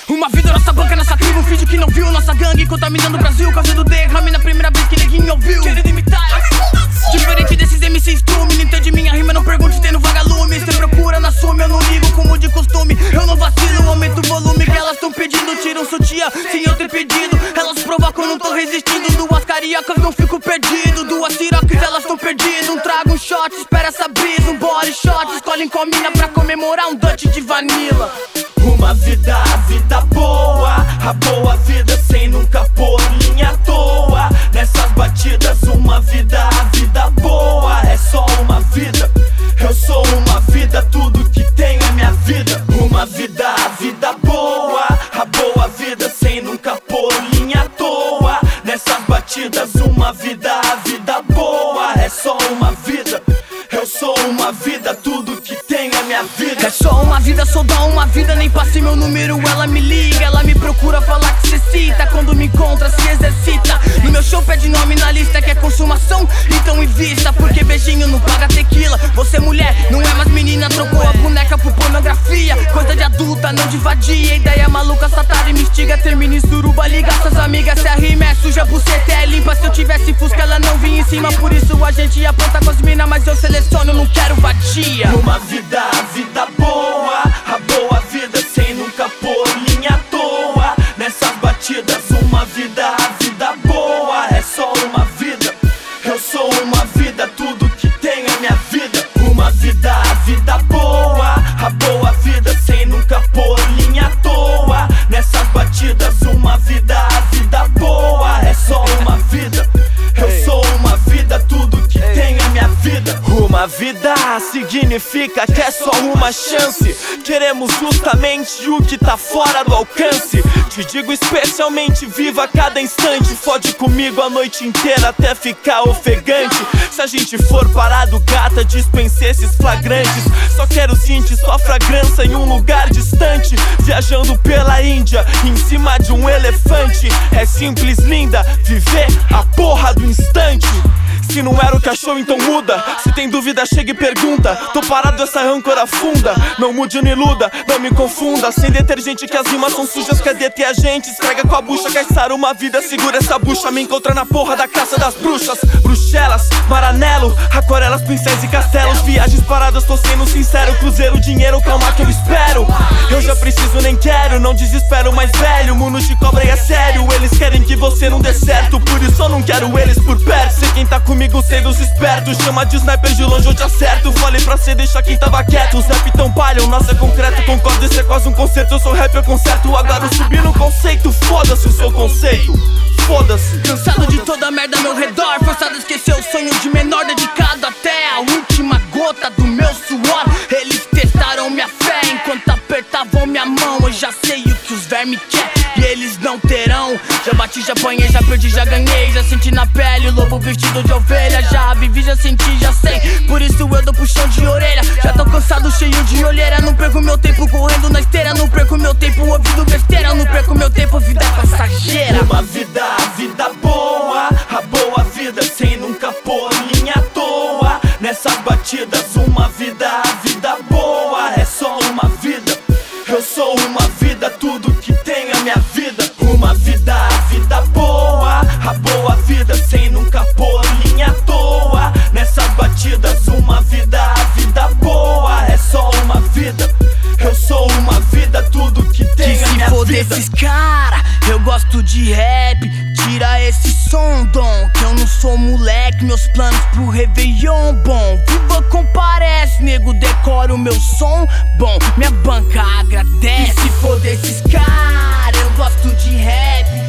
Uma vida, nossa banca, nossa tribo. Finge que não viu nossa gangue contaminando o Brasil, causando derrame na primeira vez que neguinho ouviu. Querendo imitar diferente desses MCs trume. Não entende minha rima, não pergunte, tendo vagalume. Cê procura, não assume, eu não ligo como de costume. Eu não vacilo, aumento o volume que elas tão pedindo. Tira um sutiã sem eu ter pedido. Elas provocam, não tô resistindo. Duas cariocas, não fico perdido. Duas sirocas, elas tão perdidas. Um trago, um shot, espera essa brisa. Um body shot, escolhem comina pra comemorar um Dutch de vanilla. Uma vida, a vida boa, a boa vida sem nunca pôr linha à toa. Nessas batidas, uma vida, a vida boa é só uma vida. Eu sou uma vida, tudo que tem é minha vida. Uma vida, a vida boa, a boa vida sem nunca pôr linha à toa. Nessas batidas, uma vida, a vida boa é só uma vida. Eu sou uma vida, tudo que tem é minha vida. É só uma vida, só dá uma vida. Nem passei meu número, ela me liga. Ela me procura, falar que cê cita. Quando me encontra, se exercita. No meu show pede nome na lista, que é consumação, então invista. Porque beijinho não paga tequila. Você mulher, não é mais menina. Trocou a boneca por pornografia. Coisa de adulta, não de vadia. Ideia maluca, satada e me instiga. Termina em suruba, liga suas amigas. Se a rima é suja, buceta é limpa. Se eu tivesse fusca, ela não vinha em cima. Por isso a gente aponta com as minas, mas eu seleciono, não quero vadia. Uma vida, a vida boa, a boa vida sem nunca pôr linha à toa. Nessas batidas, uma vida, a vida boa é só uma vida. Eu sou uma vida, tudo que tem é minha vida. Uma vida, a vida boa, a boa vida sem nunca pôr linha à toa. Nessas batidas, uma vida, a vida boa é só uma vida. Eu sou uma vida, tudo que tem é minha vida. Uma vida significa que é só uma chance. Queremos justamente o que tá fora do alcance. Te digo especialmente, viva cada instante. Fode comigo a noite inteira até ficar ofegante. Se a gente for parado, gata, dispense esses flagrantes. Só quero sentir sua fragrância em um lugar distante. Viajando pela Índia, em cima de um elefante. É simples, linda, viver a porra do instante. Se não era o que achou, então muda. Se tem dúvida, chega e pergunta. Tô parado, essa âncora funda. Não mude, não iluda, não me confunda. Sem detergente que as rimas são sujas, quer deter a gente. Esfrega com a bucha, caçar uma vida, segura essa bucha. Me encontra na porra da caça das bruxas. Bruxelas, Maranello, aquarelas, pincéis e castelos. Viagens paradas, tô sendo sincero. Cruzeiro, dinheiro, calma que eu espero. Eu já preciso, nem quero, não desespero mais velho. Mundo de cobra e é sério. Eles querem que você não dê certo, por isso eu não quero eles por perto. Sei quem tá comigo, sei dos espertos. Chama de sniper de longe, eu te acerto. Falei pra cê deixar quem tava quieto. Os rap tão palha, o nosso é concreto. Concordo, esse é quase um concerto. Eu sou rap, eu conserto. Agora eu subi no conceito. Foda-se o seu conceito, foda-se. Cansado de toda a merda ao meu redor. Forçado a esquecer o sonho de menor. Dedicado até a última gota do meu suor. Eles testaram minha fé enquanto apertavam minha mão. Eu já sei o que os vermes quer e eles não terão. Já bati, já apanhei, já perdi, já ganhei. Já senti na pele o lobo vestido de ovelha. Já vivi, já senti, já sei. Por isso eu dou puxão de orelha. Já tô cansado, cheio de olheira. Não perco meu tempo correndo na esteira. Não perco meu tempo ouvindo besteira. Não perco meu tempo, vida passageira. Uma vida, a vida boa, a boa vida sem nunca pôr linha à toa. Nessas batidas, uma vida, a vida boa é só uma vida. Eu sou uma vida, tudo que tem é minha vida. Uma vida, a vida boa, a boa vida sem nunca pôr linha à toa. Nessas batidas, uma vida, a vida boa é só uma vida. Eu sou uma vida, tudo que tem é minha vida. Desses cara, eu gosto de rap. Tira esse som, dom, que eu não sou moleque. Meus planos pro Réveillon, bom. Viva comparece, nego, decora o meu som, bom. Minha banca agradece. E se for desses cara, eu gosto de rap.